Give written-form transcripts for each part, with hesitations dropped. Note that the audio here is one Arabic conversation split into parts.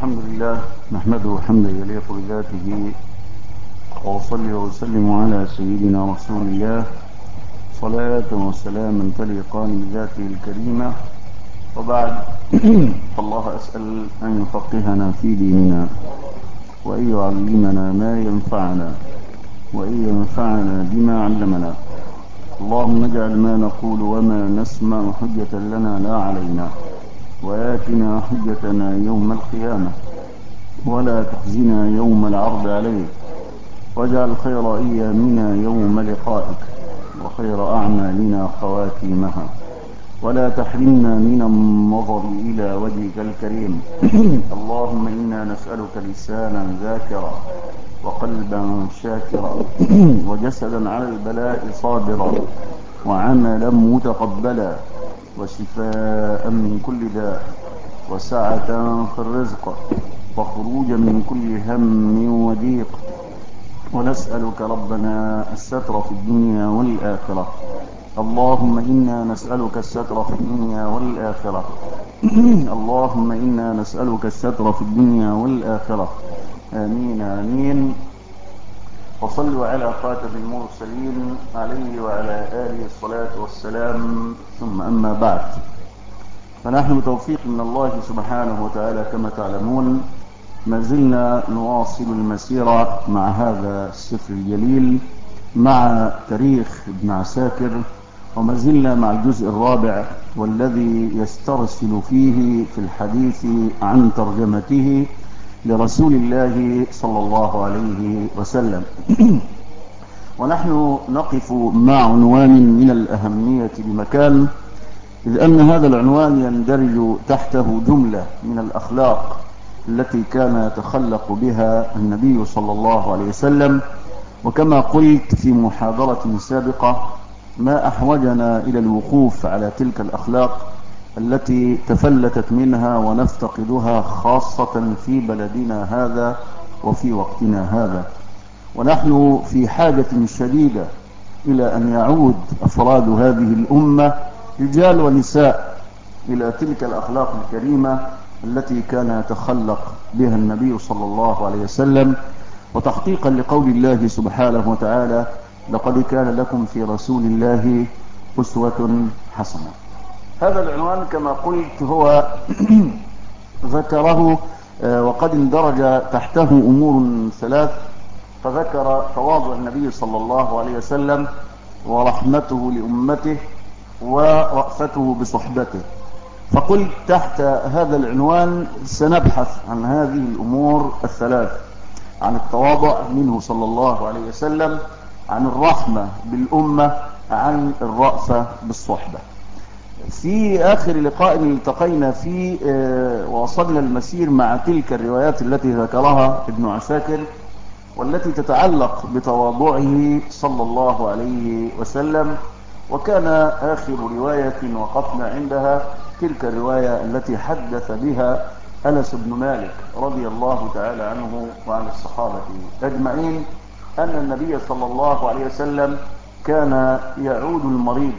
الحمد لله نحمده حمدا يليق بذاته، وأصلي وأسلم على سيدنا رسول الله صلاة وسلاما تليقان بذاته الكريمة. وبعد فالله أسأل أن يفقهنا في ديننا، وأن يعلمنا ما ينفعنا، وأن ينفعنا بما علمنا. اللهم اجعل ما نقول وما نسمع حجة لنا لا علينا، وآتنا حجتنا يوم القيامة، ولا تخزنا يوم العرض عليك، واجعل خير أيامنا يوم لقائك، وخير أعمالنا خواتيمها، ولا تحرمنا من النظر إلى وجهك الكريم. اللهم إنا نسألك لسانا ذاكرا، وقلبا شاكرا، وجسدا على البلاء صابرا، وعملا متقبلا، وشفاء من كل داء، وسعة في الرزق، وخروجا من كل هم وضيق. ونسألك ربنا الستر في الدنيا والآخرة. اللهم إنا نسألك الستر في الدنيا والآخرة. اللهم إنا نسألك الستر في الدنيا والآخرة. آمين آمين. وصلوا على خاتم المرسلين عليه وعلى آله الصلاة والسلام، ثم أما بعد، فنحن بتوفيق من الله سبحانه وتعالى كما تعلمون ما زلنا نواصل المسيرة مع هذا السفر الجليل، مع تاريخ ابن عساكر، وما زلنا مع الجزء الرابع، والذي يسترسل فيه في الحديث عن ترجمته لرسول الله صلى الله عليه وسلم. ونحن نقف مع عنوان من الأهمية بمكان، إذ أن هذا العنوان يندرج تحته جملة من الأخلاق التي كان يتخلق بها النبي صلى الله عليه وسلم. وكما قلت في محاضرة سابقة، ما أحوجنا إلى الوقوف على تلك الأخلاق التي تفلتت منها ونفتقدها خاصة في بلدنا هذا وفي وقتنا هذا. ونحن في حاجة شديدة إلى أن يعود أفراد هذه الأمة رجال ونساء إلى تلك الأخلاق الكريمة التي كان يتخلق بها النبي صلى الله عليه وسلم، وتحقيقا لقول الله سبحانه وتعالى: لقد كان لكم في رسول الله أسوة حسنة. هذا العنوان كما قلت هو ذكره وقد اندرج تحته أمور ثلاث، فذكر تواضع النبي صلى الله عليه وسلم، ورحمته لأمته، ورأفته بصحبته. فقلت تحت هذا العنوان سنبحث عن هذه الأمور الثلاث: عن التواضع منه صلى الله عليه وسلم، عن الرحمة بالأمة، عن الرأفة بالصحبة. في آخر لقاء التقينا فيه ووصلنا المسير مع تلك الروايات التي ذكرها ابن عساكر، والتي تتعلق بتواضعه صلى الله عليه وسلم. وكان آخر رواية وقفنا عندها تلك الرواية التي حدث بها أنس بن مالك رضي الله تعالى عنه وعن الصحابة أجمعين، أن النبي صلى الله عليه وسلم كان يعود المريض،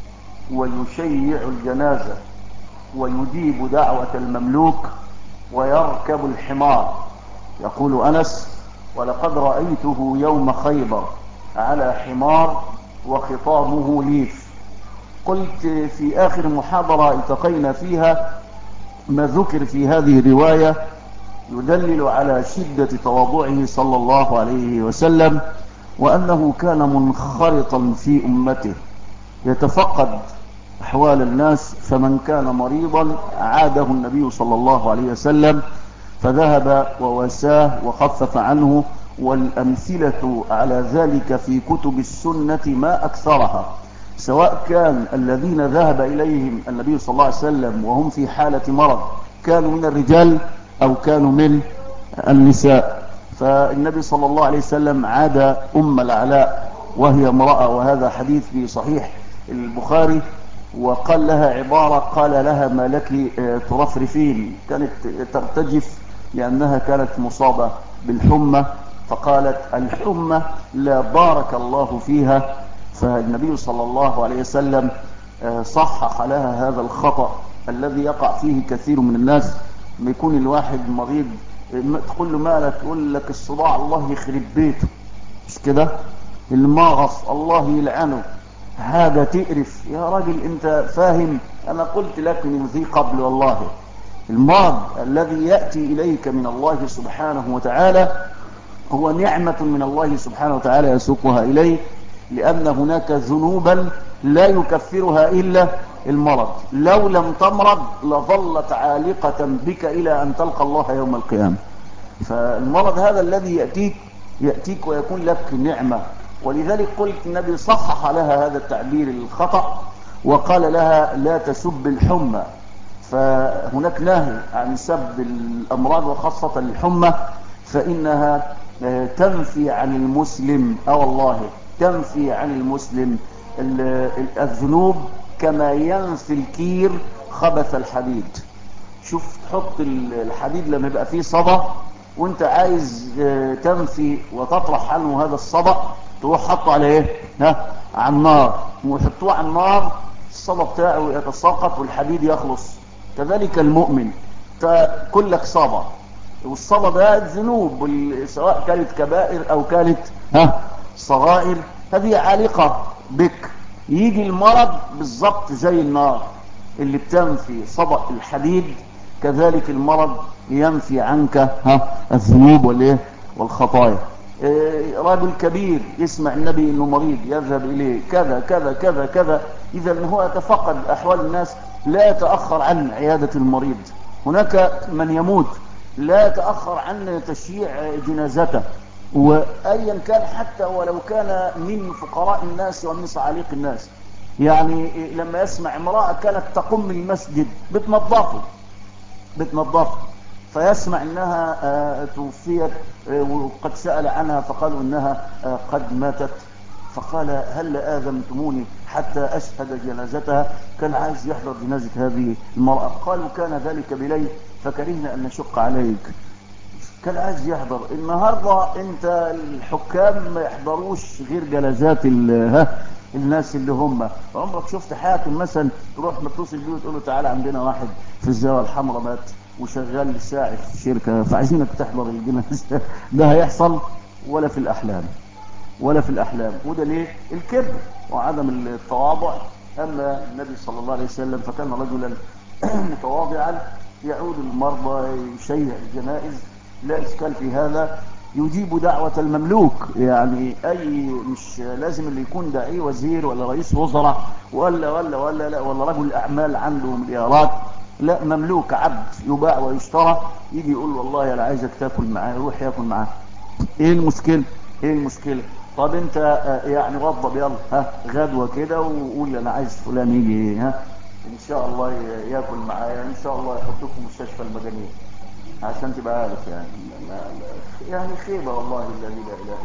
ويشيع الجنازة، ويجيب دعوة المملوك، ويركب الحمار. يقول أنس: ولقد رأيته يوم خيبر على حمار وخطامه ليف. قلت في آخر محاضرة التقينا فيها ما ذكر في هذه الرواية يدلل على شدة تواضعه صلى الله عليه وسلم، وأنه كان منخرطا في أمته يتفقد أحوال الناس، فمن كان مريضا عاده النبي صلى الله عليه وسلم فذهب وواساه وخفف عنه. والأمثلة على ذلك في كتب السنة ما أكثرها، سواء كان الذين ذهب إليهم النبي صلى الله عليه وسلم وهم في حالة مرض كانوا من الرجال أو كانوا من النساء. فالنبي صلى الله عليه وسلم عاد أم العلاء وهي امرأة، وهذا حديث في صحيح البخاري، وقال لها عبارة: قال لها: ما لك ترفرفين؟ كانت ترتجف لأنها كانت مصابة بالحمى، فقالت: الحمى لا بارك الله فيها. فالنبي صلى الله عليه وسلم صحح لها هذا الخطأ الذي يقع فيه كثير من الناس ما يكون الواحد مريض تقول له مالك، يقول لك الصداع الله يخرب بيته، مش كده؟ المغص الله يلعنه، حاجة تقرف يا راجل. انت فاهم؟ انا قلت لك من ذي قبل والله، المرض الذي يأتي إليك من الله سبحانه وتعالى هو نعمة من الله سبحانه وتعالى يسوقها إليك، لأن هناك ذنوبا لا يكفرها إلا المرض. لو لم تمرض لظلت عالقة بك إلى أن تلقى الله يوم القيامة. فالمرض هذا الذي يأتيك ويكون لك نعمة. ولذلك قلت النبي صحح لها هذا التعبير الخطأ وقال لها لا تسب الحمى. فهناك نهي عن سب الأمراض وخاصة الحمى، فإنها تنفي عن المسلم والله تنفي عن المسلم الذنوب كما ينفي الكير خبث الحديد. شوف تحط الحديد لما يبقى فيه صدى وانت عايز تنفي وتطرح عنه هذا الصدى، تروح حطه على ايه؟ على النار، ويحطوه على النار الصدى بتاعه يتساقط والحديد يخلص. كذلك المؤمن كلك صدى، والصدى ده ذنوب سواء كانت كبائر او كانت صغائر، هذه عالقة بك. يجي المرض بالضبط زي النار اللي بتنفي صدى الحديد، كذلك المرض ينفي عنك الذنوب والايه والخطايا. رجل كبير يسمع النبي انه مريض يذهب اليه كذا كذا كذا كذا، اذا هو يتفقد احوال الناس، لا يتاخر عن عياده المريض. هناك من يموت لا يتاخر عن تشييع جنازته، وايا كان حتى ولو كان من فقراء الناس ومن صعاليق الناس. يعني لما يسمع امراه كانت تقوم المسجد بتنظفه فيسمع انها توفيت وقد سأل عنها فقالوا انها قد ماتت، فقال هل آذنتموني حتى أشهد جنازتها؟ كان عايز يحضر جنازة هذه المرأة. قالوا كان ذلك بليل فكرهنا أن نشق عليك. كان عايز يحضر. النهاردة انت الحكام ما يحضروش غير جنازات الناس اللي هم. عمرك شفت حاكم مثلا تروح متصل بيه وتقول له تعالى عندنا واحد في الزاوية الحمراء مات وشغال ساعي في شركة فعايزينك تحضر الجنازة؟ ده هيحصل ولا في الأحلام، ولا في الأحلام. وده ليه؟ الكبر وعدم التواضع. أما النبي صلى الله عليه وسلم فكان رجلا متواضعا، يعود المرضى، يشيع الجنائز، لا إشكال في هذا. يجيب دعوة المملوك، يعني أي مش لازم اللي يكون داعي وزير ولا رئيس وزراء ولا رجل أعمال عنده مليارات، لا، مملوك عبد يباع ويشترى، يجي يقول والله أنا عايزك تاكل معاه، يروح ياكل معاه. ايه المشكلة؟ ايه المشكلة؟ طب انت يعني وضب يلا غدوة كده وقول انا عايز فلان يجي ان شاء الله ياكل معايا، ان شاء الله يحطكم مستشفى المجانين، عشان تبقى عارف يعني. يعني خيبة والله الذي لا اله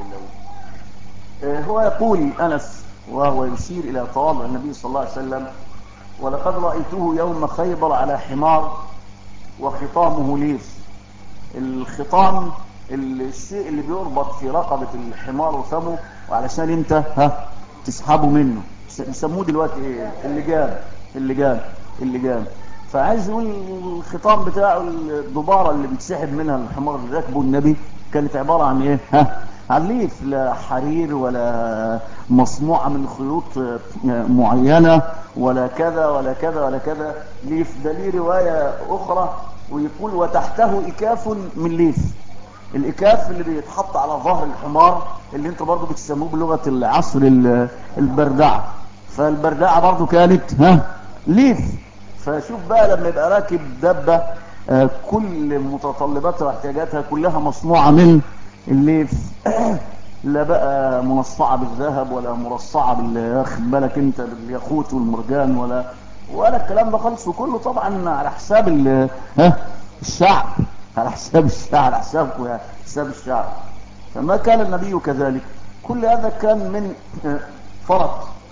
الا هو. هو يقول انس وهو يشير الى تواضع النبي صلى الله عليه وسلم: ولقد رأيته يوم خيبر على حمار وخطامه ليف. الخطام الشيء اللي بيربط في رقبة الحمار وفمه وعلشان انت تسحبه منه، يسموه دلوقتي ايه؟ اللجام. فعايز يقول الخطام بتاعه الدبارة اللي بيتسحب منها الحمار اللي راكبه النبي كانت عبارة عن ايه؟ عن ليف، لا حرير ولا مصنوعة من خيوط معينة ولا كذا ولا كذا ولا كذا. ليف ده ليه رواية اخرى ويقول وتحته إكاف من ليف. الإكاف اللي بيتحط على ظهر الحمار اللي انتوا برضو بتسموه بلغة العصر البردعة. فالبردعة برضو كانت ليف. فشوف بقى لما يبقى راكب دبة كل متطلباتها واحتياجاتها كلها مصنوعة من الليف، لا بقى منصعة بالذهب ولا مرصعة واخد بالك انت بالياقوت والمرجان ولا الكلام ده خالص. وكله طبعا على حساب الشعب، على حساب الشعب، على حسابكم يعني، حساب الشعب. فما كان النبي كذلك. كل هذا كان من فرط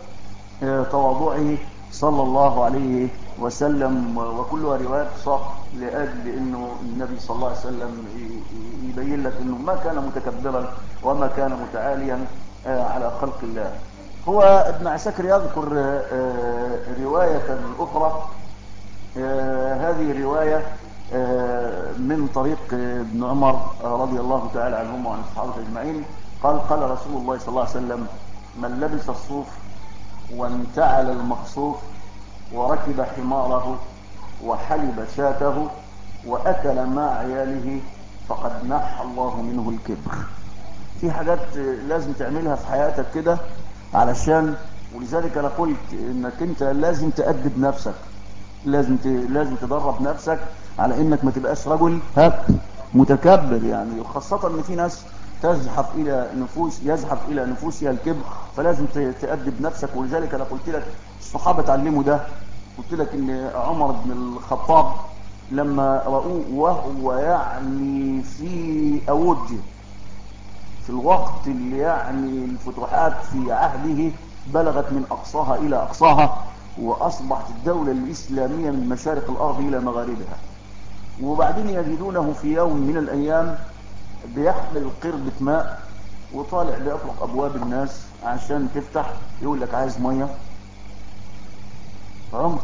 تواضعه صلى الله عليه وسلم، وكلها روايات صح لأجل انه النبي صلى الله عليه وسلم يبين لك انه ما كان متكبرا وما كان متعاليا على خلق الله. هو ابن عساكر يذكر رواية أخرى. هذه الرواية من طريق ابن عمر رضي الله تعالى عنهما وعن الصحابة أجمعين قال رسول الله صلى الله عليه وسلم: من لبس الصوف وانتعل المخصوف وركب حماره وحلب شاته وأكل مع عياله فقد نحى الله منه الكبر. في حاجات لازم تعملها في حياتك كده علشان، ولذلك انا قلت انك انت لازم تأدب نفسك، لازم تدرب نفسك على انك ما تبقاش رجل متكبر يعني، وخاصة ان في ناس يزحف الى نفوسها الكبر، فلازم تأدب نفسك. ولذلك انا قلت لك الصحابة تعلموا ده. قلت لك ان عمر بن الخطاب لما رأوه وهو يعني في أوجه، في الوقت اللي يعني الفتوحات في عهده بلغت من أقصاها إلى أقصاها، وأصبحت الدولة الإسلامية من مشارق الأرض إلى مغاربها، وبعدين يجدونه في يوم من الأيام بيحمل قربة ماء وطالع بيطرق أبواب الناس عشان تفتح، يقول لك عايز مية. عمر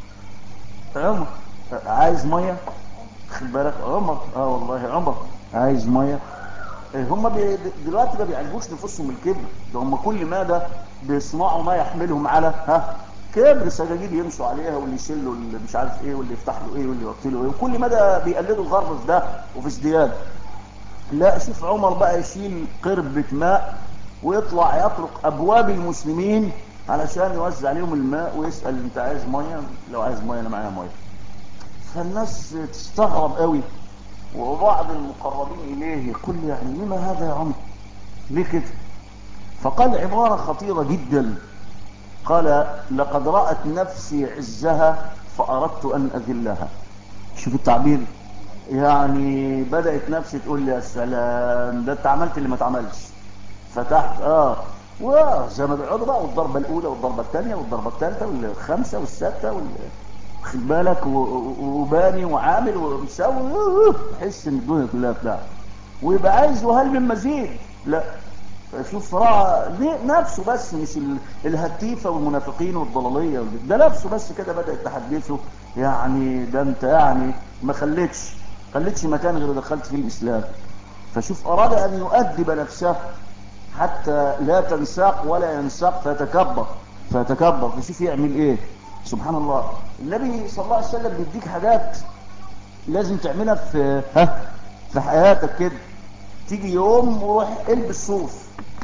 عايز مية، خد بالك عمر، والله عمر عايز مية. هم دلوقتي ما بيعالجوش نفوسهم الكبر ده، هم كل ما ده بيصنعوا ما يحملهم على كبر، سجاجيد يمشوا عليها، واللي يشيلوا اللي مش عارف ايه، واللي يفتح له ايه، واللي يوطي له ايه، وكل ما ده بيقلدوا الغرب في ده وفي ازدياد. لا، شوف عمر بقى يشيل قربة ماء ويطلع يطرق ابواب المسلمين علشان يوزع عليهم الماء ويسأل: انت عايز ميه؟ لو عايز ميه انا معايا ميه. فالناس تستغرب قوي، وبعض المقربين إليه يقول: يعني لما هذا يا عمر؟ ليه كده؟ فقال عبارة خطيرة جدا، قال: لقد رأت نفسي عزها فأردت أن أذلها. شوف التعبير، يعني بدأت نفسي تقول لي: يا سلام، ده انت عملت اللي ما اتعملش، فتحت وزي ما بيقعدوا بقى، والضربة الأولى والضربة الثانية والضربة الثالثة والخامسة والسادسة خد بالك، وباني وعامل ومسوي، تحس ان الدنيا كلها بتاعه، ويبقى عايز وهل من مزيد. لا، شوف راعى نفسه بس، مش الهتيفه والمنافقين والضلاليه ده نفسه بس كده بدات تحدثه، يعني ده انت يعني ما خليتش مكان غير دخلت فيه الاسلام. فشوف اراد ان يؤدب نفسه حتى لا تنساق ولا ينساق فيتكبر. فشوف يعمل ايه. سبحان الله، النبي صلى الله عليه وسلم بيديك حاجات لازم تعملها في حياتك كده. تيجي يوم وروح البس صوف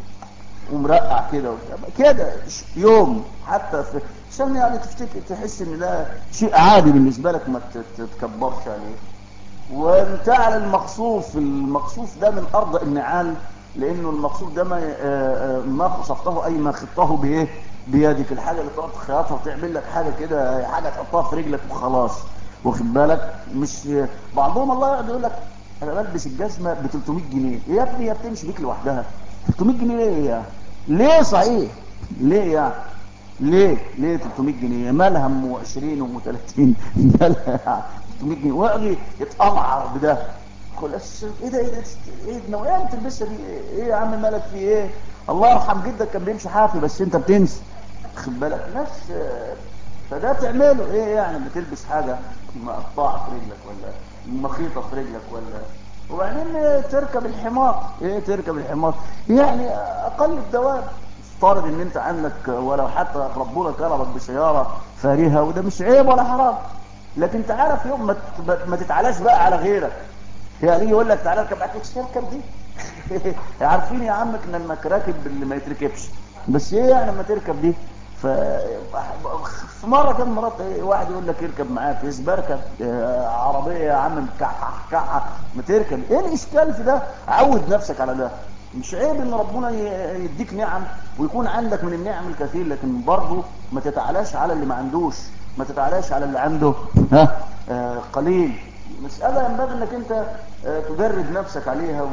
ومرقع كده يوم، حتى في عشان يعني تفتكر تحس ان ده شيء عادي بالنسبه لك، ما تتكبرش عليه. وانت على المقصوف ده من ارض النعال، لانه المقصوف ده ما خصفته، اي ما خطه بايه؟ بيدك. الحاجه اللي تقعد تخيطها وتعمل لك حاجه كده، حاجه تحطها في رجلك وخلاص، واخد بالك؟ مش بعضهم الله يقعد يقول لك: انا بلبس الجزمه ب 300 جنيه. يا ابني هي بتمشي بيك لوحدها 300 جنيه ليه يعني؟ ليه صحيح؟ ليه يعني؟ ليه 300 جنيه؟ مالها ام 20 وام 30؟ مالها 300 جنيه؟ واقعد يتقمعر بده. خلاص، ايه ده ايه النوعيه بتلبسها دي؟ ايه يا عم مالك في ايه؟ الله يرحم جدك كان بيمشي حافي، بس انت بتنسى، خد بالك ناس. فده تعمله ايه يعني؟ بتلبس حاجه مقطعه في رجلك، ولا مخيطه في رجلك، ولا وبعدين تركب الحمار. ايه تركب الحمار يعني؟ اقل الدواب. افترض ان انت عندك ولو حتى ربنا كرمك بسياره فارهه، وده مش عيب ولا حرام، لكن تعرف يوم ما تتعلاش بقى على غيرك. يعني يقول لك: تعالى اركب معاك، تركب دي. عارفين يا عمك انك راكب اللي ما يتركبش، بس ايه يعني لما تركب دي؟ ف في مره كان مرات واحد يقول لك: اركب معاك، بركب عربيه يا عم مكحح كحه، ما تركب. ايه الاشكال في ده؟ عود نفسك على ده. مش عيب ان ربنا يديك نعم ويكون عندك من النعم الكثير، لكن برضه ما تتعلاش على اللي ما عندوش، ما تتعلاش على اللي عنده قليل. مسألة ينبغي انك انت تدرب نفسك عليها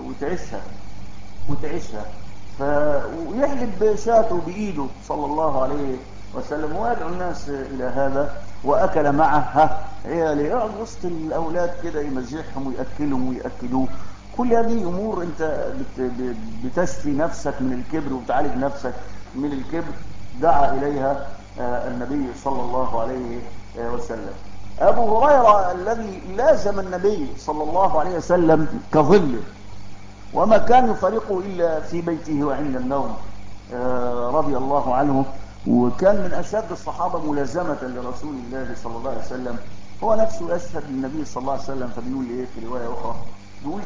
وتعيشها. ويحلب شاته بإيده صلى الله عليه وسلم، ويدعو الناس إلى هذا. وأكل معه عياله، يقعد وسط الأولاد كده يمزحهم ويأكلهم ويأكلوه. كل هذه أمور أنت بتشفي نفسك من الكبر وتعالج نفسك من الكبر، دعا إليها النبي صلى الله عليه وسلم. أبو هريرة الذي لازم النبي صلى الله عليه وسلم كظله، وما كان يفارقه إلا في بيته وعند النوم، رضي الله عنه، وكان من أشد الصحابة ملازمة لرسول الله صلى الله عليه وسلم. هو نفسه يشهد للنبي صلى الله عليه وسلم، فبيقول إيه في رواية أخرى؟ بيقول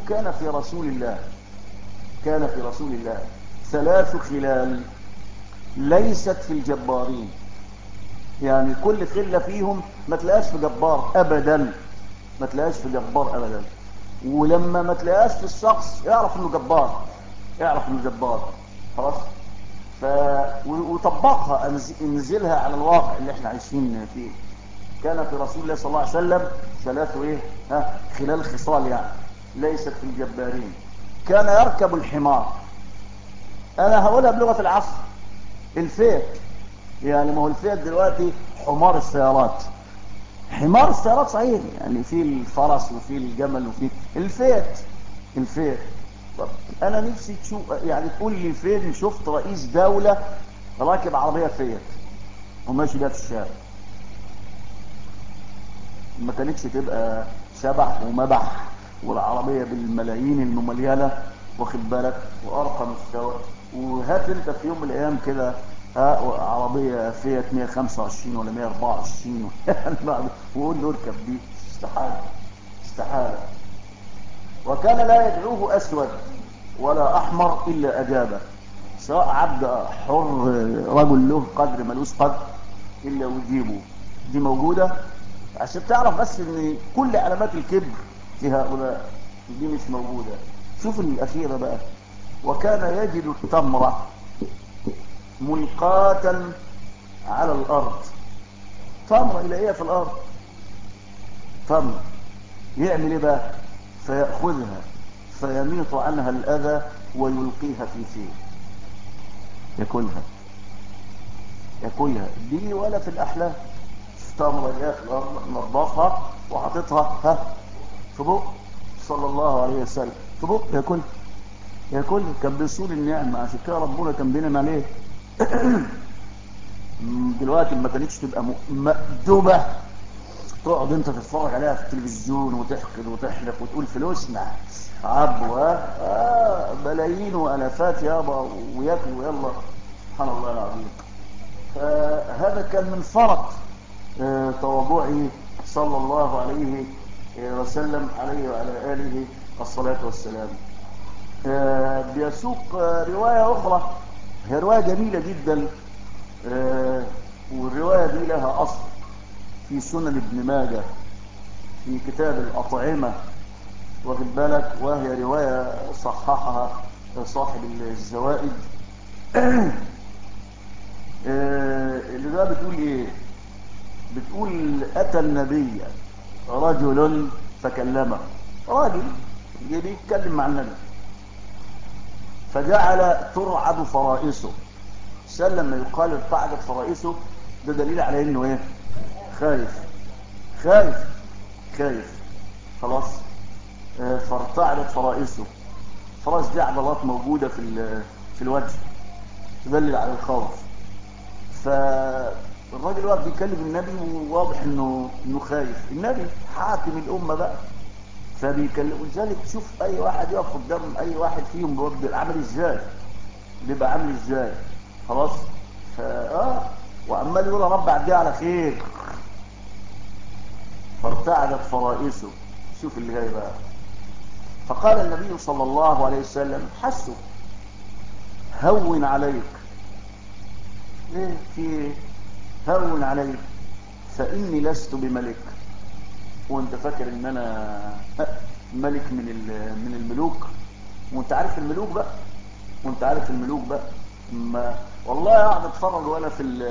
كان في رسول الله 3 خلال ليست في الجبارين. يعني كل خلة فيهم ما تلاقاش في جبار أبدا، ما تلاقاش في جبار أبدا. ولما ما تلاقاش في الشخص اعرف انه جبار، اعرف انه جبار. خلاص. وطبقها، انزلها على الواقع اللي احنا عايشين فيه. كان في رسول الله صلى الله عليه وسلم 3 ايه خلال خصال يعني ليست في الجبارين. كان يركب الحمار. انا هقولها بلغة العصر، الفيل. يعني ما هو الفيل دلوقتي حمار السيارات. حمار السيارات صحيح، يعني في الفرس وفي الجمل وفي الفيل. طب انا نفسي تشوف، يعني تقول لي فين شفت رئيس دولة راكب عربية فيت وماشي بيها في الشارع؟ ما كانتش تبقى شبح ومبح والعربية بالملايين المملينة، واخد بالك، وارقى مستوى. وهات انت في يوم من الايام كده عربية فيت 125 ولا 124 وقول له اركب دي، استحالة. وكان لا يدعوه اسود ولا احمر الا اجابه، سواء عبد حر رجل له قدر ملوش قدر الا ويجيبه. دي موجودة عشان تعرف بس ان كل علامات الكبر في هؤلاء دي مش موجودة. شوف الاخيرة بقى. وكان يجد التمرة ملقاة على الارض. تمرة إلهية في الارض، تمرة. يعمل ايه بقى؟ فيأخذها فيميط عنها الاذى ويلقيها في فيه، ياكلها دي ولا في الاحلام. تمرة إلهية في الارض، نظفها وحطتها في بق صلى الله عليه وسلم، في بق ياكلها. كان بيصول النعمة، عشان كده ربنا كان بينعم عليه. دلوقتي ما كانتش تبقى مأدوبة تقعد انت تتفرج عليها في التلفزيون وتحقد وتحلف وتقول فلوسنا عبوا ملايين والافات يابا وياكلوا يلا. سبحان الله العظيم. فهذا كان من فرط تواضعه صلى الله عليه وسلم، عليه وعلى آله الصلاة والسلام. بيسوق رواية أخرى، هي رواية جميلة جدا، والرواية دي لها أصل في سنن ابن ماجه في كتاب الأطعمة، واخد بالك، وهي رواية صححها صاحب الزوائد. اللي ده بتقول ايه؟ بتقول أتى النبي رجل فكلمه، راجل بيتكلم مع النبي، فجعل ترعد فرائسه. سلم ما يقال ارتعدت فرائسه، ده دليل على انه ايه؟ خايف. خلاص. فارتعدت فرائسه. فرائس دي عضلات موجودة في الوجه تدلل على الخوف. فالراجل واقف بيكلم النبي وواضح انه خايف. النبي حاكم الامة بقى، فبيكلم. ذلك تشوف اي واحد يقف قدام اي واحد فيهم بيبقى عامل ازاي، خلاص. وعمال يقول يا رب عديه على خير. فارتعدت فرائسه. شوف اللي جاي بقى. فقال النبي صلى الله عليه وسلم حسه، هون عليك. ايه في هون عليك، فاني لست بملك. وانت فاكر ان انا ملك من الملوك؟ وانت عارف الملوك بقى ما والله قاعد اتفرج وانا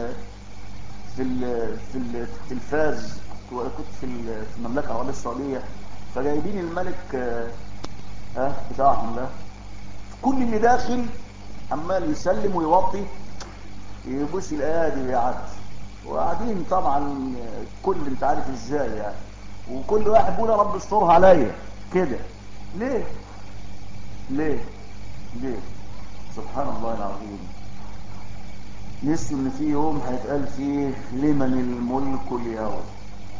في التلفاز. كنت في المملكه العربيه السعوديه، فجايبين الملك بتاعهم ده، كل اللي داخل عمال يسلم ويوطي يبوس الايادي ويعدي، وقاعدين طبعا كل انت عارف ازاي يعني، وكل واحد بيقول يا رب استرها عليا كده. ليه ليه ليه؟ سبحان الله العظيم. نسوا ان في يوم هيتقال فيه لمن الملك اليوم.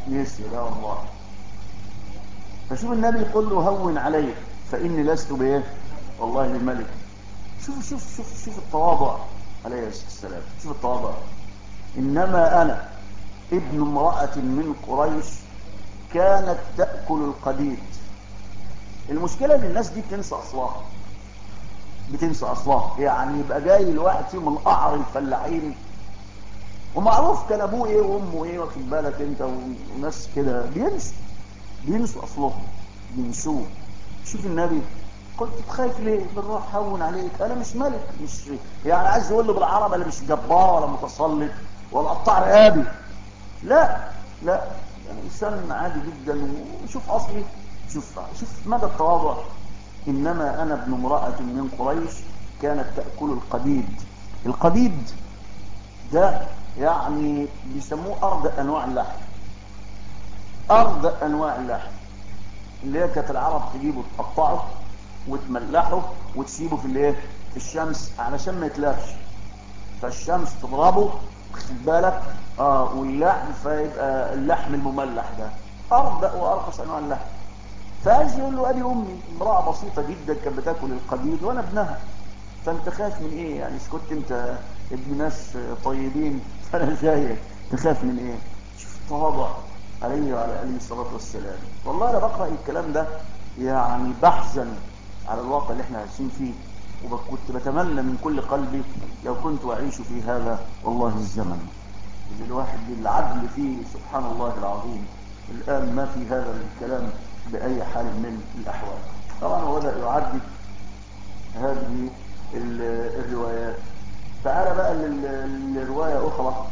نسي لا والله. فشوف النبي يقول له هون عليك فإني لست بإيه والله بملك. شوف شوف شوف شوف التواضع عليه السلام، شوف التواضع. إنما أنا ابن امرأة من قريش كانت تأكل القديد. المشكلة ان الناس دي بتنسى اصلها، بتنسى اصلها. يعني يبقى جاي الواحد فيهم من قعر الفلاحين ومعروف كان ابوه ايه وامه ايه، واخد بالك انت، وناس كده بينسوا اصلهم، بينسوه. شوف النبي قلت خايف ليه؟ بالراحه هون عليك، انا مش ملك، مش يعني عايز يقول له بالعربي انا مش جبار ولا متسلط ولا قطاع رقابي، لا لا، يعني انسان عادي جدا. وشوف اصلي، شوف مدى التواضع. انما انا ابن امرأة من قريش كانت تأكل القديد. القديد ده يعني بيسموه ارض انواع اللحم، ارض انواع اللحم اللي هي كانت العرب تجيبه تقطعه وتملحه وتسيبه في الايه، في الشمس علشان ما يتلفش، فالشمس تضربه خد بالك واللحم فيبقى اللحم المملح ده ارض وارخص انواع اللحم. فعايز يقول له ادي امي امراه بسيطه جدا كانت بتاكل القديد وانا ابنها، فانت خايف من ايه؟ يعني اذا كنت انت ابن ناس طيبين فانا زيك، تخاف من ايه؟ شوف التواضع عليه وعلى عليه الصلاه والسلام. والله انا بقرا الكلام ده يعني بحزن على الواقع اللي احنا عايشين فيه، وكنت بتمنى من كل قلبي لو كنت اعيش في هذا والله الزمن اللي الواحد بالعدل فيه سبحان الله العظيم. الان ما في هذا الكلام باي حال من الاحوال. طبعا هو بدأ يعدد هذه الروايات. تعال بقى للرواية أخرى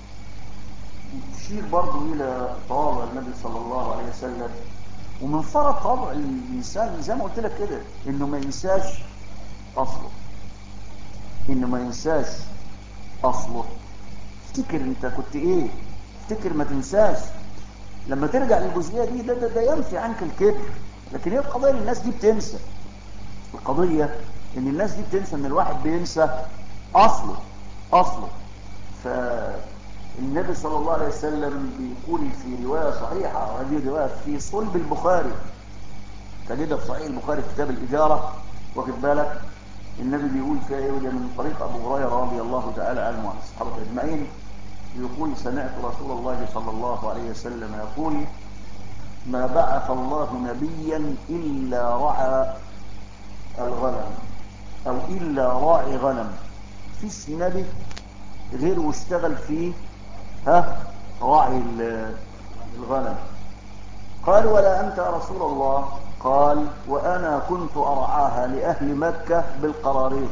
تشير برضو إلى تواضع النبي صلى الله عليه وسلم. ومن فرط طبع الإنسان زي ما قلت لك كده إنه ما ينساش أصله، إنه ما ينساش أصله. افتكر أنت كنت إيه، افتكر ما تنساش. لما ترجع للجزئية دي ده ينفي عنك الكبر. لكن هي القضية ان الناس دي بتنسى، القضية ان الناس دي بتنسى، ان الواحد بينسى اصله. فالنبي صلى الله عليه وسلم بيقول في رواية صحيحة، وهذه رواية في صلب البخاري تجدها في صحيح البخاري في كتاب الإجارة، واخد بالك. النبي بيقول فيها ايه؟ وده من طريق ابو هريره رضي الله تعالى عنه وعن الصحابه اجمعين، يقول سمعت رسول الله صلى الله عليه وسلم يقول: ما بعث الله نبيا الا رعى الغنم او الا راعي غنم. فيش نبي غير واشتغل فيه راعي الغنم. قال: ولا انت يا رسول الله؟ قال: وانا كنت ارعاها لاهل مكه بالقراريط.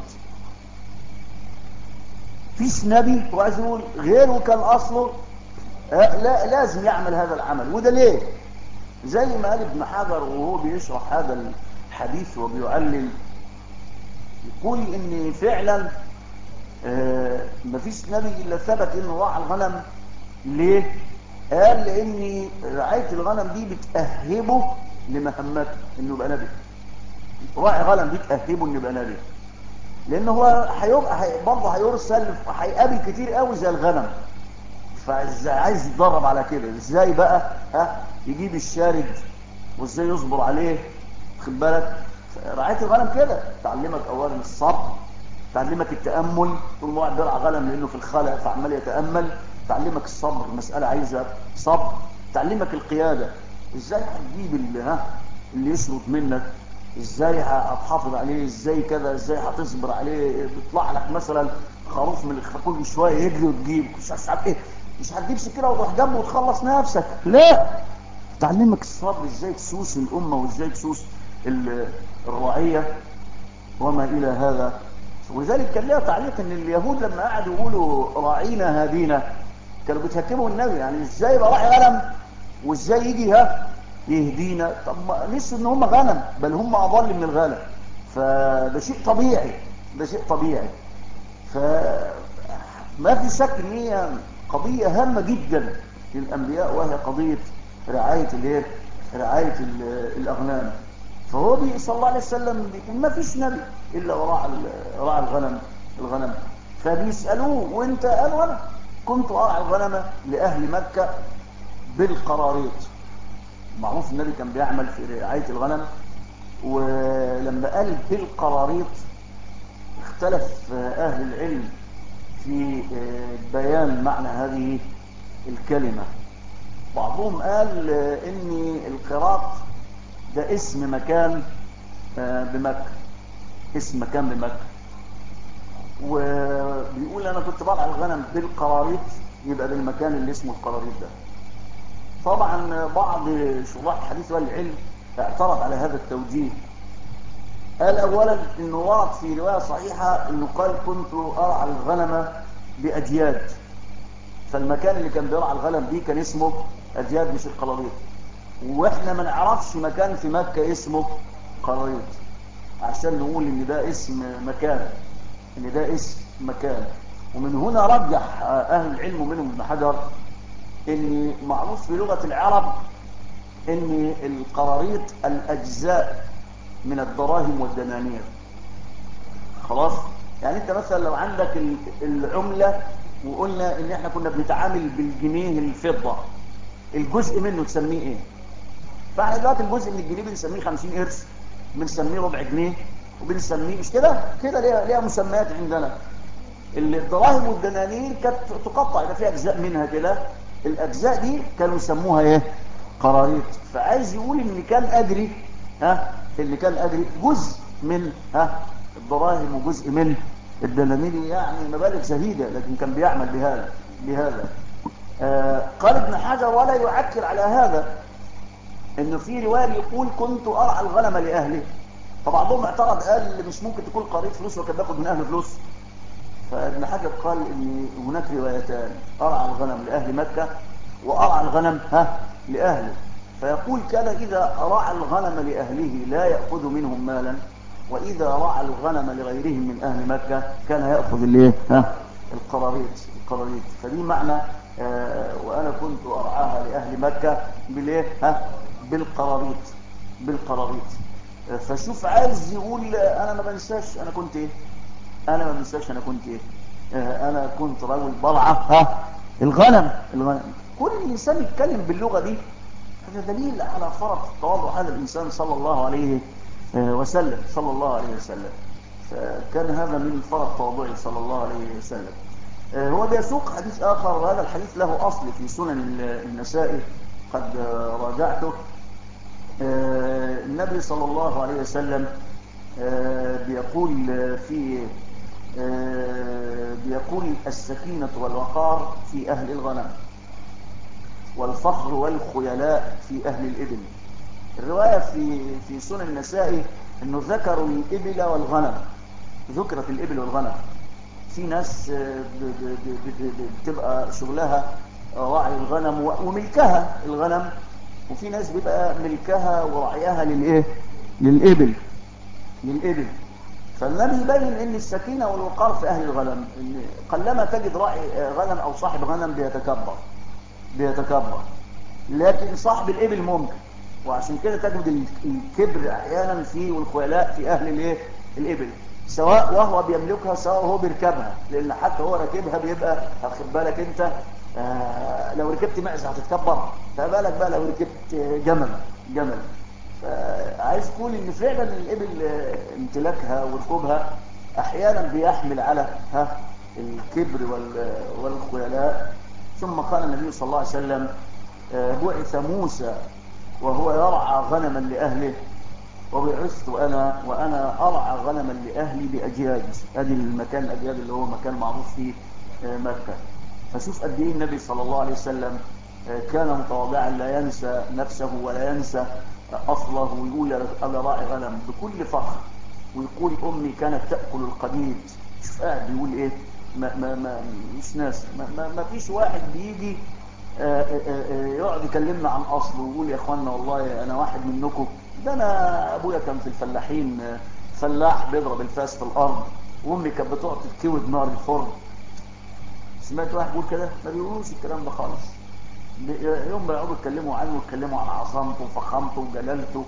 فيش نبي وعايز يقول غيره كان اصله لا لازم يعمل هذا العمل. وده ليه؟ زي ما قال ابن حجر وهو بيشرح هذا الحديث وبيعلل، يقول ان فعلا مفيش نبي الا ثبت انه راعى الغنم. ليه؟ قال لان رعايه الغنم دي بتأهبه لمهمته انه يبقى نبي. راعي غنم دي تأهبه انه يبقى نبي، لانه هو هيبقى برضه هيرسل وهيقابل كتير قوي زي الغنم. فعايز يتدرب على كده ازاي بقى يجيب الشارد وازاي يصبر عليه، خد بالك. رعايه الغنم كده تعلمك اولا الصبر، تعلمك التامل. طول ما واحد بيرعى غنم لانه في الخلق فعمال يتامل، تعلمك الصبر، المساله عايزه صبر. تعلمك القياده، ازاي هتجيب اللي يشرط منك، ازاي هتحافظ عليه، ازاي كذا، ازاي هتصبر عليه. بيطلع لك مثلا خروف من كل شويه يجري وتجيب مش عارف ايه، مش هتجيب سكينه وتروح جنبه وتخلص نفسك، لا. تعلمك الصبر، ازاي تسوس الامه وازاي تسوس الرعيه وما الى هذا. ولذلك كان لها تعليق ان اليهود لما قعدوا يقولوا راعينا هادينا كانوا بيتهكموا النبي، يعني ازاي يبقى راعي غنم وازاي يجي يهدينا؟ طب نسوا ان هم غنم، بل هم اضل من الغنم. فده شيء طبيعي، ده شيء طبيعي. فما في شك ان هي قضيه هامه جدا للانبياء، وهي قضيه رعايه الايه، رعايه الاغنام. فهو صلى الله عليه وسلم بيقول ما فيش نبي الا وراعى الغنم. فبيسالوه وانت؟ قال: وانا كنت ارعى الغنم لاهل مكه بالقراريط. معروف النبي كان بيعمل في رعاية الغنم، ولما قال بالقراريط اختلف أهل العلم في بيان معنى هذه الكلمة. بعضهم قال إن القراط ده اسم مكان بمكة، اسم مكان بمكة، وبيقول أنا كنت برعى الغنم بالقراريط، يبقى ده المكان اللي اسمه القراريط ده. طبعا بعض شراح الحديث والعلم اعترض على هذا التوجيه. قال اولا انه ورد في روايه صحيحه انه قال كنت ارعى الغنم باجياد، فالمكان اللي كان بيرعى الغنم دي كان اسمه اجياد مش القراريط، واحنا ما نعرفش مكان في مكه اسمه قراريط عشان نقول ان ده اسم مكان، ان ده اسم مكان. ومن هنا رجح اهل العلم ومنهم ابن حجر ان معروف في لغه العرب ان القراريط الاجزاء من الدراهم والدنانير. خلاص، يعني انت مثلا لو عندك العمله، وقلنا ان احنا كنا بنتعامل بالجنيه الفضه، الجزء منه تسميه ايه؟ فاحنا دلوقتي الجزء من الجنيه بنسميه 50 قرش، بنسميه ربع جنيه، وبنسميه مش كده ليها مسميات عندنا. الدراهم والدنانير كانت تقطع، يبقى فيها اجزاء منها كده، الاجزاء دي كانوا يسموها ايه؟ قراريط. فعايز يقول ان كان اجري اللي كان اجري جزء من الدراهم وجزء من الدنانير، يعني مبالغ زهيده، لكن كان بيعمل بهذا. قال ابن حجر ولا يعكر على هذا انه في روايه يقول كنت ارعى الغنم لاهله، فبعضهم اعترض قال مش ممكن تكون قريت فلوس وكان بياخد من اهل فلوس. فابن حجر قال ان هناك روايتان، ارعى الغنم لاهل مكه وارعى الغنم لاهله. فيقول كان اذا رعى الغنم لاهله لا ياخذ منهم مالا، واذا رعى الغنم لغيرهم من اهل مكه كان ياخذ الايه؟ القراريط. فدي معنى وانا كنت ارعاها لاهل مكه بالايه؟ بالقراريط. فشوف عايز يقول انا ما بنساش انا كنت ايه، انا كنت رجل برعى الغنم. كل الانسان يتكلم باللغه دي هذا دليل على فرط تواضع هذا الانسان صلى الله عليه وسلم. فكان هذا من فرط تواضعه صلى الله عليه وسلم. هو بيسوق حديث اخر، وهذا الحديث له اصل في سنن النسائي قد راجعته. النبي صلى الله عليه وسلم بيقول السكينة والوقار في أهل الغنم، والفخر والخيلاء في أهل الإبل. الرواية في سنن النسائي أنه ذكروا الإبل والغنم، ذكرت الإبل والغنم. في ناس بتبقى شغلها راعي الغنم وملكها الغنم، وفي ناس بيبقى ملكها ورعيها للإبل. فالنبي يبين ان السكينه والوقار في اهل الغنم، ان قلما تجد راعي غنم او صاحب غنم بيتكبر، لكن صاحب الابل ممكن. وعشان كده تجد الكبر احيانا فيه والخيلاء في اهل الابل، سواء وهو بيملكها سواء وهو بيركبها، لان حتى هو راكبها بيبقى واخد بالك انت. لو ركبت معزه هتتكبر، فبالك بقى لو ركبت جمل. عايز تقول ان فعلا الابل امتلاكها وركوبها احيانا بيحمل على الكبر والخيلاء. ثم قال النبي صلى الله عليه وسلم بعث موسى وهو يرعى غنما لاهله، وبعثت انا وانا ارعى غنما لاهلي باجياد. ادي المكان الاجياد اللي هو مكان معروف في مكه. فشوف قد ايه النبي صلى الله عليه وسلم كان متواضعا، لا ينسى نفسه ولا ينسى اصله، ويقول انا راعي غنم بكل فخر، ويقول امي كانت تاكل القديد. شوف قاعد بيقول ايه، ما مش ناس، ما فيش واحد بيجي يقعد يكلمنا عن اصله ويقول يا اخوانا والله انا واحد منكم، ده انا ابويا كان في الفلاحين فلاح بيضرب الفاس في الارض، وامي كانت بتقعد تتكوي بنار الفرن. سمعت واحد بيقول كده؟ ما بيقولوش الكلام ده خالص. يوم ما يقعدوا يتكلموا عنه ويتكلموا عن عظمته وفخامته وجلالته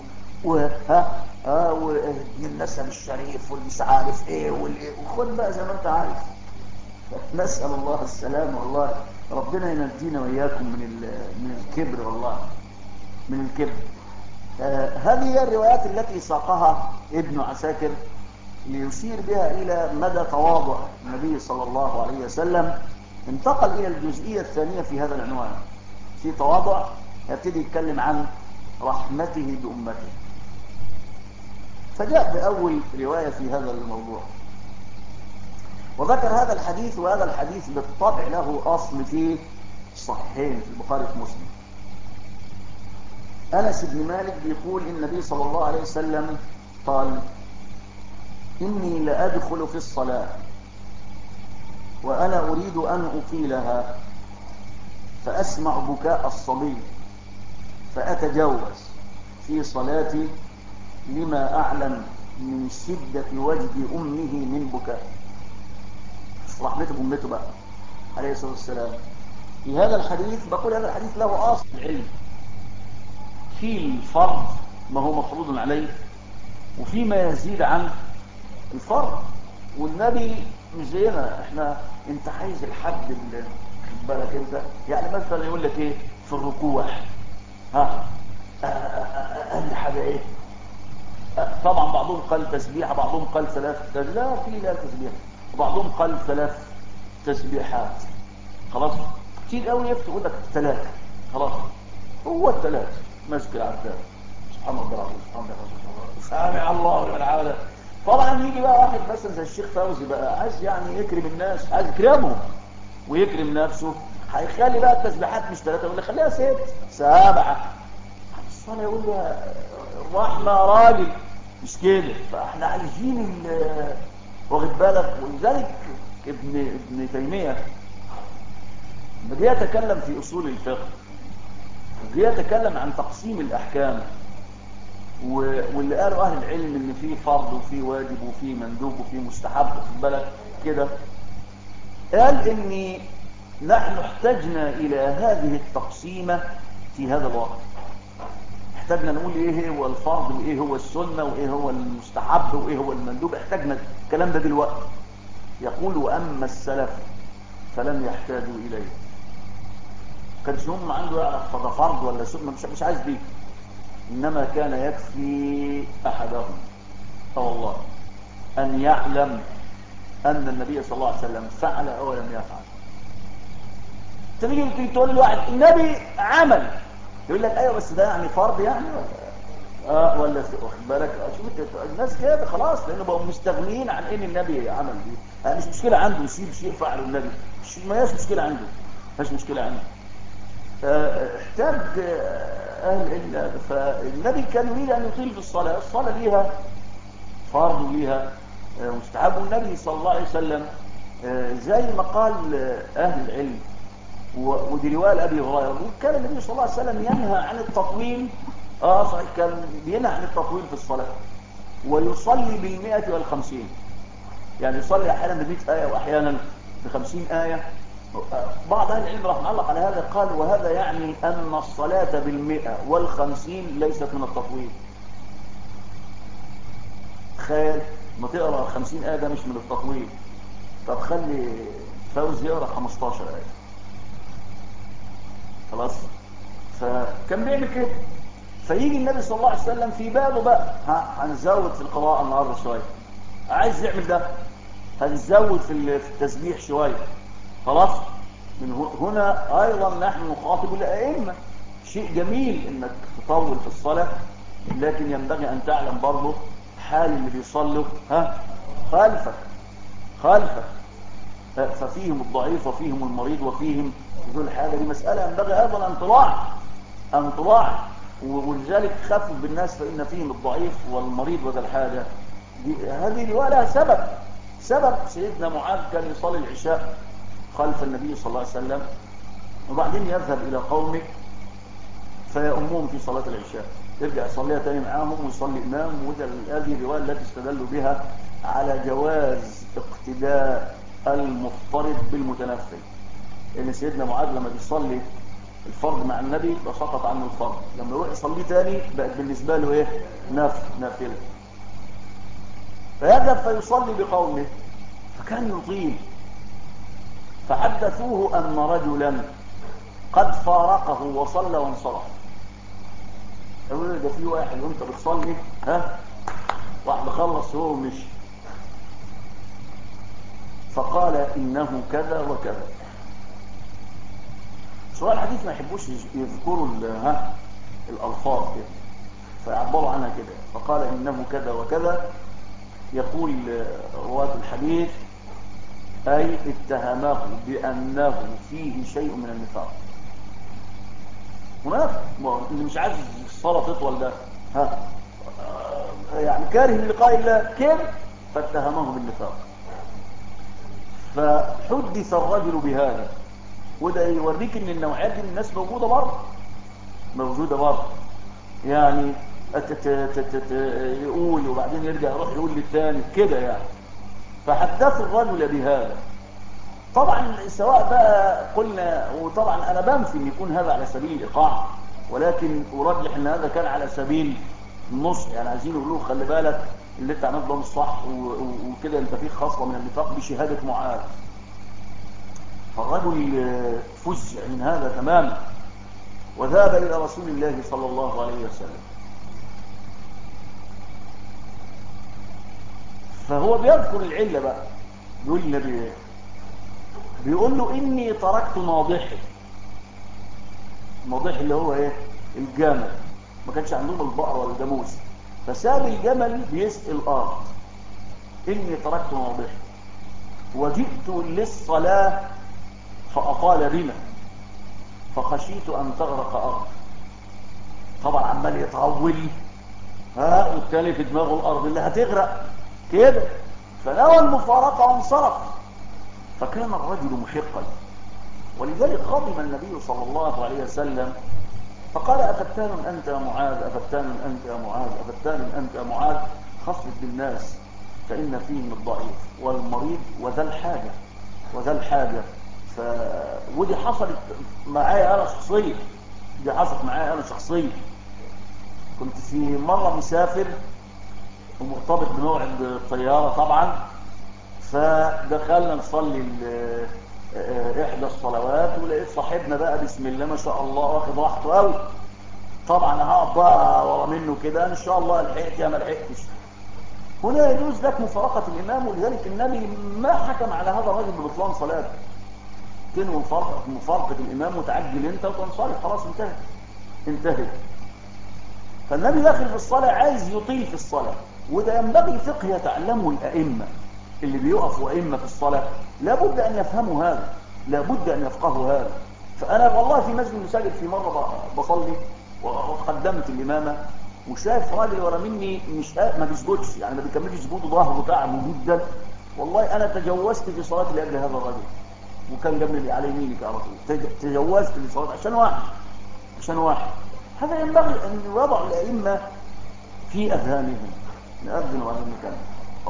والنسب الشريف والمش عارف ايه والايه، وخد بقى زي ما انت عارف. نسأل الله السلامة والله. ربنا ينجينا وإياكم من الكبر، والله من الكبر. هذه هي الروايات التي ساقها ابن عساكر ليشير بها إلى مدى تواضع النبي صلى الله عليه وسلم. انتقل إلى الجزئية الثانية في هذا العنوان، في تواضع، يبتدي يتكلم عن رحمته بأمته، فجاء بأول رواية في هذا الموضوع وذكر هذا الحديث. وهذا الحديث بالطبع له أصل في الصحيحين في البخاري ومسلم. أنس بن مالك بيقول إن النبي صلى الله عليه وسلم قال: إني لأدخل في الصلاة وأنا أريد أن أطيلها فأسمع بكاء الصبي فأتجوز في صلاتي لما أعلم من شدة وجد أمه من بكاء. رحمته بأمته بقى عليه الصلاة والسلام. في هذا الحديث بقول هذا الحديث له أصل علم في الفرض ما هو مفروض عليه وفيما يزيد عن الفرض. والنبي مش زينا احنا، انت عايز الحد اللي خد بالك انت، يعني مثلا يقول لك ايه في الركوع، ها اقل حاجه ايه. طبعا بعضهم قال تسبيحه، بعضهم قال ثلاث، لا في لا تسبيح، وبعضهم قال ثلاث تسبيحات. خلاص كتير قوي يفتح يقول لك ثلاثه، خلاص هو الثلاث ماسك العداد سبحان الله العظيم سبحان الله سامع الله لمن حمده. طبعا يجي بقى واحد مثلا زي الشيخ فوزي بقى عايز يعني يكرم الناس، عايز يكرمهم ويكرم نفسه، هيخلي بقى التسبيحات مش ثلاثه ولا خليها ست سبعه. الصلاه يقول له الرحمه يا راجل مش كده. فاحنا عايزين واخد بالك. ولذلك ابن تيميه لما جه يتكلم في اصول الفقه جه يتكلم عن تقسيم الاحكام، واللي قالوا اهل العلم ان في فرض وفي واجب وفي مندوب وفي مستحب، خد بالك كده، قال ان نحن احتجنا الى هذه التقسيمه في هذا الوقت. احتاجنا نقول ايه هو الفرض وايه هو السنه وايه هو المستحب وايه هو المندوب، احتاجنا الكلام ده دلوقتي. يقول: واما السلف فلم يحتاجوا اليه. كانش هم عنده يعرف ده فرض ولا سنه، مش عايز دي، انما كان يكفي احدهم والله ان يعلم ان النبي صلى الله عليه وسلم فعل او لم يفعل. تيجي تقول لواحد النبي عمل، يقول لك ايوه بس ده يعني فرض يعني ولا واخد بالك. شوف الناس كده خلاص لانه بقوا مستغنيين عن ان النبي عمل دي. يعني مش مشكله عنده يسيب شيء فعله النبي، ما هيش مشكله عنده، مش مشكله عنده. احتاج اهل العلم. فالنبي كان يريد ان يطيل في الصلاه. الصلاه ليها فرض وليها مستحب. والنبي صلى الله عليه وسلم زي ما قال اهل العلم، ودي روايه ابي هريره، كان النبي صلى الله عليه وسلم ينهى عن التطويل. صحيح كان بينهى عن التطويل في الصلاه، ويصلي بالمئة والخمسين. يعني يصلي احيانا ب100 ايه واحيانا ب50 ايه. بعض اهل العلم رحمه الله على هذا قال وهذا يعني ان الصلاه بال150 ليست من التطويل. تخيل ما تقرا 50 ايه ده مش من التطويل. طب خلي فوز يقرا 15 ايه خلاص. فكان بيعمل كده. فيجي النبي صلى الله عليه وسلم في باله بقى هنزود في القراءه النهارده شويه، عايز يعمل ده، هنزود في التسبيح شويه. خلاص من هنا ايضا نحن نخاطب الائمه. شيء جميل انك تطول في الصلاه، لكن ينبغي ان تعلم برضه حال اللي بيصلوا خلفك ففيهم الضعيف وفيهم المريض وفيهم ذو الحاجه. دي مساله ينبغي ايضا ان تراعى. ولذلك خفف بالناس فان فيهم الضعيف والمريض وذا الحاجه. هذه لها سبب. سيدنا معاذ كان يصلي العشاء خلف النبي صلى الله عليه وسلم، وبعدين يذهب الى قومه فيأمهم في صلاه العشاء، يرجع يصليها تاني معاهم ويصلي امام. وده هذه الروايه التي استدلوا بها على جواز اقتداء المفترض بالمتنفل. لان سيدنا معاذ لما بيصلي الفرض مع النبي فسقط عنه الفرض، لما يروح يصلي تاني بقت بالنسبه له ايه؟ نافله. فيذهب فيصلي بقومه، فكان يطيل. فحدثوه أن رجلا قد فارقه وصلى وانصرف. يقول ده في واحد وانت بتصلي واحد خلص هو ومشي، فقال إنه كذا وكذا. سؤال الحديث ما يحبوش يذكروا الألفاظ كده، فيعبروا عنها كده. فقال إنه كذا وكذا. يقول رواة الحديث أي اتهمه بأنه فيه شيء من النفاق. منافق اللي مش عايز الصلاة تطول ده يعني كاره لقاء الله كده، فاتهمه بالنفاق. فحدث الرجل بهذا، وده يوريك ان النوعيات دي من الناس موجودة برضه يعني يقول وبعدين يرجع يروح يقول للثاني كده يعني. فحدث الرجل بهذا. طبعا سواء بقى قلنا، وطبعا انا بنفي ان يكون هذا على سبيل الايقاع، ولكن ارجح ان هذا كان على سبيل النصح، يعني عايزين يقولوا خلي بالك اللي انت عملته ده مش صح وكده انت فيك خصله من النفاق بشهاده معاذ. فالرجل فزع من هذا تماما وذهب الى رسول الله صلى الله عليه وسلم. فهو بيذكر العله بقى، بيقول النبي بيقول له اني تركت ناضحي. الناضحي اللي هو الجمل، ما كانش عندهم البقر ولا الجاموس، فساب الجمل بيسقي الارض. اني تركت ناضحي وجئت للصلاه فاطال بنا فخشيت ان تغرق ارض. طبعا عمال يطول والتاني في دماغه الارض اللي هتغرق كده، فنوى المفارقه وانصرف. فكان الرجل محقا، ولذلك غضب النبي صلى الله عليه وسلم فقال أفتان أنت يا معاذ، أفتان أنت يا معاذ، أفتان أنت يا معاذ، خفف بالناس فإن فيهم الضعيف والمريض وذا الحاجة. ودي حصلت معايا أنا شخصيا، كنت في مرة مسافر ومرتبط بموعد الطيارة طبعا، فدخلنا نصلي احدى الصلوات، ولقيت صاحبنا بقى بسم الله ما شاء الله واخد راحته قوي. طبعا هقف بقى ورا منه كده ان شاء الله لحقت يا ما لحقتش. هنا يجوز لك مفارقه الامام، ولذلك النبي ما حكم على هذا الرجل ببطلان صلاته. تنوي مفارقه الامام وتعجل انت وتنصرف، خلاص انتهت. فالنبي داخل في الصلاه عايز يطيل في الصلاه، وده ينبغي فقه يتعلمه الائمه اللي بيقفوا ائمه في الصلاه، لابد ان يفهموا هذا، لابد ان يفقهوا هذا. فانا والله في مسجد المساجد في مره بصلي وقدمت الامامه، وشايف راجل ورا مني مش ما بيسجدش، يعني ما بيكملش سجوده، ظهره تعبه جدا. والله انا تجوزت في صلاتي لاجل هذا الرجل، وكان جنبي على يمينك على طول، تجوزت في صلاتي عشان واحد. هذا ينبغي ان يوضع الائمه في اذهانهم. نأذن وبعدين نكمل.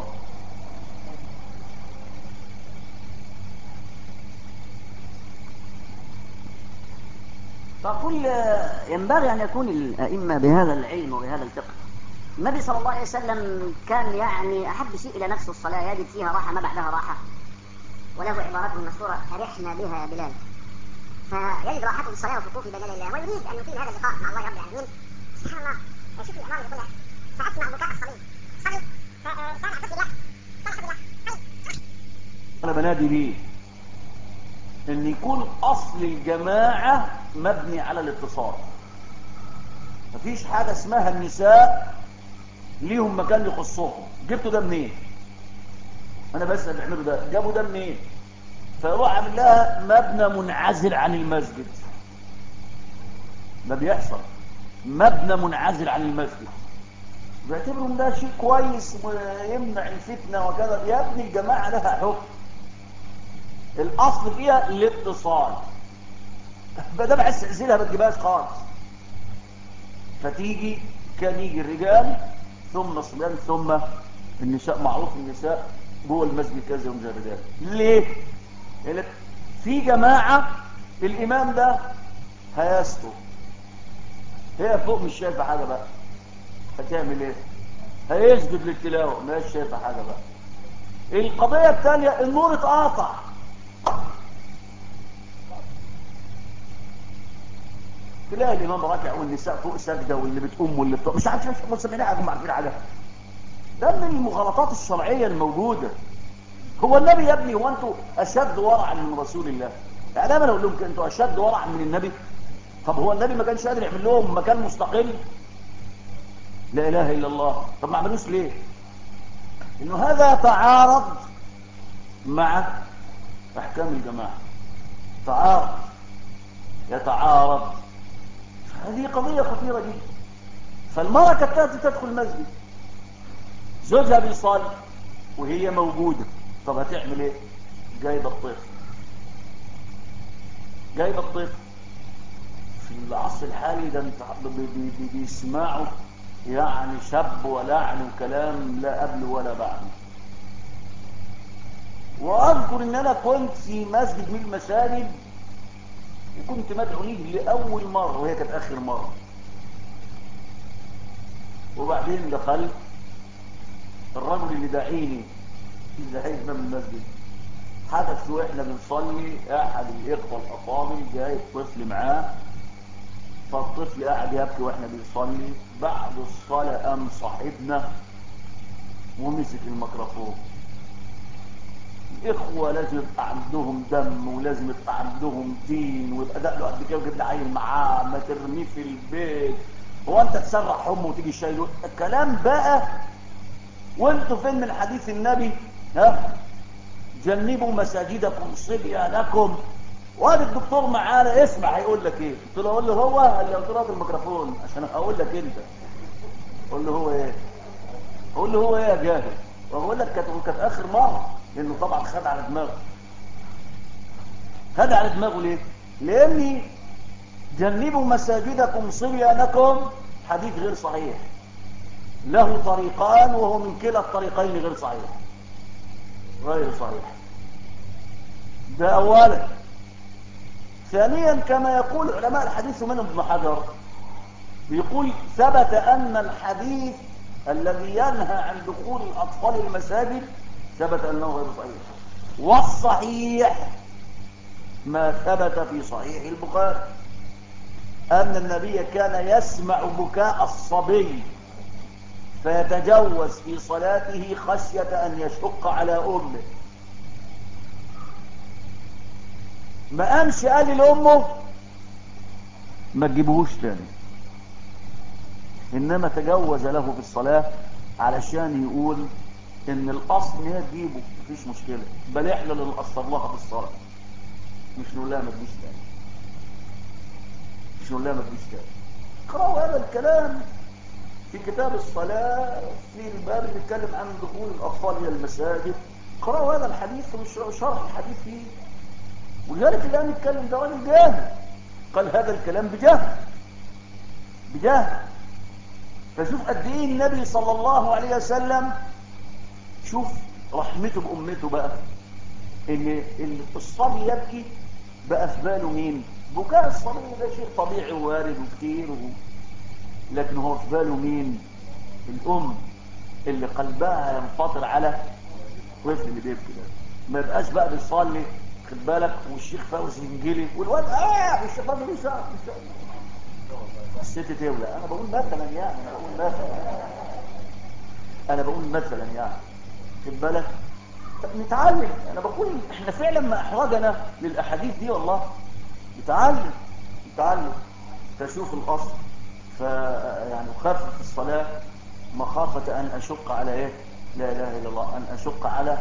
فكل ينبغي أن يكون الأئمة بهذا العلم وبهذا الفقه. النبي صلى الله عليه وسلم كان يعني أحب شيء إلى نفسه الصلاة، يجد فيها راحة ما بعدها راحة، وله عبارته المشهورة أرحنا بها يا بلال. فيجد راحته في الصلاة وفي وقوفه بين الله، ويريد أن يقيم هذا اللقاء مع الله رب العالمين. سبحان الله، شوف الإمام يقول فأسمع بكاء الصليب صلي فسامع بسم الله صلح بالله. أنا بنادي بيه ان يكون اصل الجماعة مبني على الاتصال. مفيش حاجة اسمها النساء ليهم مكان يخصهم. جبتوا ده منين؟ انا بس بيعملوا ده، جابوا ده منين؟ فيروح عامل لها مبنى منعزل عن المسجد. ده بيحصل، مبنى منعزل عن المسجد، بيعتبروا ان ده شيء كويس ويمنع الفتنة وكذا. يا ابني الجماعة لها حكم، الاصل فيها الاتصال. ده بحس تعزلها ما تجيبهاش خالص. فتيجي كان يجي الرجال ثم الصبيان ثم النساء. معروف النساء جوه المسجد كذا يوم زي الرجال. ليه؟ لان في جماعه الامام ده هيستر، هي فوق مش شايفه حاجه بقى، هتعمل ايه؟ هيسجد للتلاوه مش شايفه حاجه بقى. القضيه الثانيه النور اتقاطع، تلاقي الامام راكع والنساء فوق ساجده واللي بتقوم واللي بتقوم مش عارف مسمعين حاجه عارفين حاجه. ده من المغالطات الشرعيه الموجوده. هو النبي يا ابني، هو انتوا اشد ورعا من رسول الله؟ يعني انا اقول لهم انتوا اشد ورعا من النبي؟ طب هو النبي ما كانش قادر يعمل لهم مكان مستقل؟ لا اله الا الله. طب ما عملوش ليه؟ انه هذا تعارض مع احكام الجماعه، تعارض، يتعارض. هذه قضيه خطيره جدا. فالمراه كانت تدخل المسجد، زوجها بيصلي وهي موجوده، طب هتعمل ايه؟ جايبه الطفل، جايبه الطفل. في العصر الحالي ده انت بيسمعوا يعني شاب ولعن وكلام لا قبل ولا بعد. واذكر ان انا كنت في مسجد من المساجد وكنت مدعو ليه لاول مره وهي كانت اخر مره، وبعدين دخلت. الرجل اللي داعيني من المسجد حدث واحنا بنصلي، احد الاخوه الافاضل جايب طفل معاه، فالطفل قاعد يبكي واحنا بنصلي. بعد الصلاه قام صاحبنا ومسك الميكروفون. الاخوه لازم يبقى عندهم دم ولازم يبقى عندهم دين ويبقى دقله قد كده ويجيب لي عيل معاه، ما ترميه في البيت، هو انت تسرح امه وتيجي شايله الكلام بقى. وانتوا فين من حديث النبي؟ ها، جنبوا مساجدكم صبيانكم. وادي الدكتور معانا اسمع هيقول لك ايه. قلت له اقول له هو اللي قلت له هات الميكروفون عشان اقول لك انت. قول له هو ايه؟ قول له هو ايه يا جاهل؟ واقول لك كانت اخر مره، لانه طبعا خد على دماغه. خد على دماغه ليه؟ لاني جنبوا مساجدكم صبيانكم حديث غير صحيح، له طريقان وهو من كلا الطريقين غير صحيح، غير صحيح. ده اولا. ثانيا كما يقول علماء الحديث ومنهم ابن حجر، بيقول ثبت ان الحديث الذي ينهى عن دخول الاطفال المساجد ثبت انه غير صحيح. والصحيح ما ثبت في صحيح البخاري ان النبي كان يسمع بكاء الصبي فيتجوز في صلاته خشيه ان يشق على امه. ما قامش قال لامه ما تجيبهوش تاني، انما تجوز له في الصلاه علشان يقول ان الاصل ان هي تجيبه مفيش مشكله، بل احنا اللي نقصر لها بالصلاه، مش نقول لها ما تجيش تاني، مش نقول لها ما تجيش تاني. اقرأوا هذا الكلام في كتاب الصلاه في الباب بيتكلم عن دخول الاطفال الى المساجد. اقرأوا هذا الحديث وشرح الحديث فيه. ولذلك الان نتكلم ده راجل جاهل قال هذا الكلام بجهل، بجهل. فشوف قد ايه النبي صلى الله عليه وسلم، شوف رحمته بامته بقى، ان الصبي يبكي بقى في باله مين؟ بكاء الصبي ده شيء طبيعي ووارد وكتير لكن هو في باله مين؟ الام اللي قلبها ينفطر على الطفل اللي بيبكي ده. ما يبقاش بقى بيصلي خد بالك والشيخ فوزي ينجلي والواد والشيخ فوزي مش الست تولى. انا بقول مثلا يعني انا بقول مثلا يعني خد بالك. طب نتعلم. انا بقول احنا فعلا ما احوجنا للاحاديث دي والله. نتعلم تشوف الاصل. يعني اخفف الصلاه مخافه ان اشق على ايه؟ لا اله الا الله، ان اشق على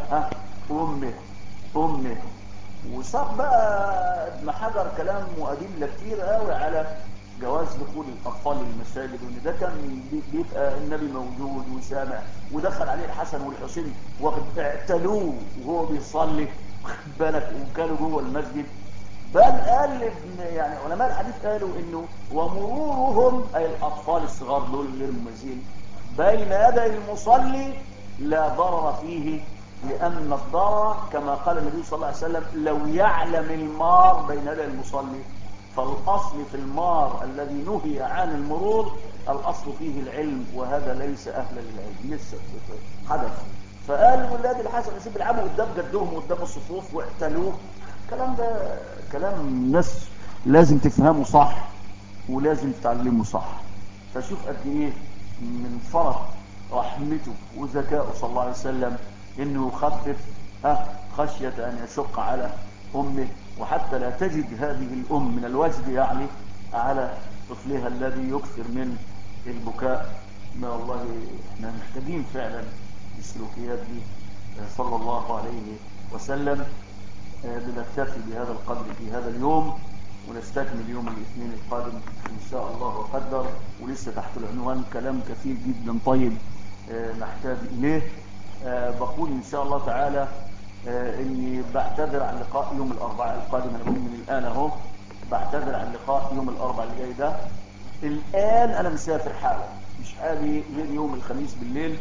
امه. وساق بقى ابن حجر كلام وادله كتير قوي على جواز دخول الاطفال للمساجد، وان ده كان بيبقى النبي موجود وسامع، ودخل عليه الحسن والحسين واعتلوه وهو بيصلي واخد بالك، وكانوا جوه المسجد. بل قال يعني علماء الحديث قالوا انه ومرورهم اي الاطفال الصغار دول غير مميزين بين يدي المصلي لا ضرر فيه، لان الضرر كما قال النبي صلى الله عليه وسلم لو يعلم المار بين يدي المصلي. فالاصل في المار الذي نهي عن المرور الاصل فيه العلم، وهذا ليس اهلا للعلم لسه حدث. فقال ولاد الحسن والحسين بيلعبوا قدام جدهم وقدام الصفوف واعتلوه. الكلام ده كلام ناس لازم تفهمه صح. ولازم تتعلمه صح. فشوف قد ايه من فرط رحمته وذكائه صلى الله عليه وسلم انه يخفف خشية ان يشق على امه، وحتى لا تجد هذه الام من الوجد يعني على طفلها الذي يكثر من البكاء. ما والله احنا محتاجين فعلا السلوكيات دي صلى الله عليه وسلم. بنكتفي بهذا القدر في هذا اليوم، ونستكمل يوم الاثنين القادم ان شاء الله وقدر. ولسه تحت العنوان كلام كثير جدا طيب نحتاج اليه. بقول ان شاء الله تعالى اني بعتذر عن لقاء يوم الاربعاء القادم. انا بقول من الان اهو بعتذر عن لقاء يوم الاربعاء اللي جاي ده. الان انا مسافر حالا، مش قادر غير يوم الخميس بالليل.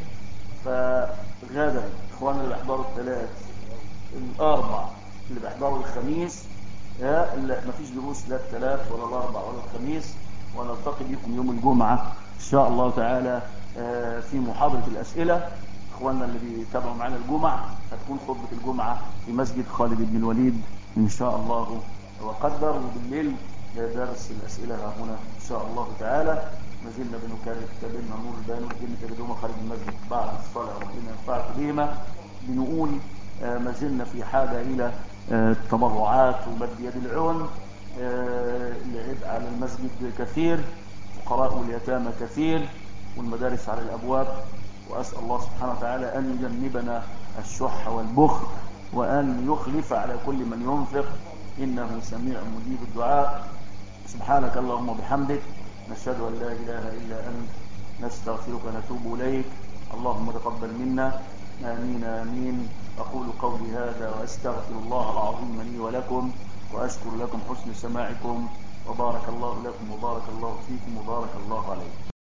فغدا اخواننا اللي بيحضروا الثلاث الاربع اللي بيحضروا الخميس مفيش دروس لا الثلاث ولا الاربع ولا الخميس، ونلتقي بكم يوم الجمعه ان شاء الله تعالى في محاضره الاسئله. اخواننا اللي بيتابعوا معنا الجمعه هتكون خطبه الجمعه في مسجد خالد بن الوليد ان شاء الله وقدر، وبالليل درس الاسئله ها هنا ان شاء الله تعالى. ما زلنا بنكرر كتابنا نور البيان والجنة تجدهما خارج المسجد بعد الصلاه، ربنا ينفعكم بهما. بنقول ما زلنا في حاجه الى التبرعات ومد يد العون. العبء على المسجد كثير، فقراء واليتامى كثير، والمدارس على الابواب. واسال الله سبحانه وتعالى ان يجنبنا الشح والبخل، وان يخلف على كل من ينفق، انه سميع مجيب الدعاء. سبحانك اللهم وبحمدك، نشهد ان لا اله الا انت، نستغفرك ونتوب اليك. اللهم تقبل منا، آمين آمين. أقول قولي هذا وأستغفر الله العظيم لي ولكم، وأشكر لكم حسن سماعكم، وبارك الله لكم وبارك الله فيكم وبارك الله عليكم.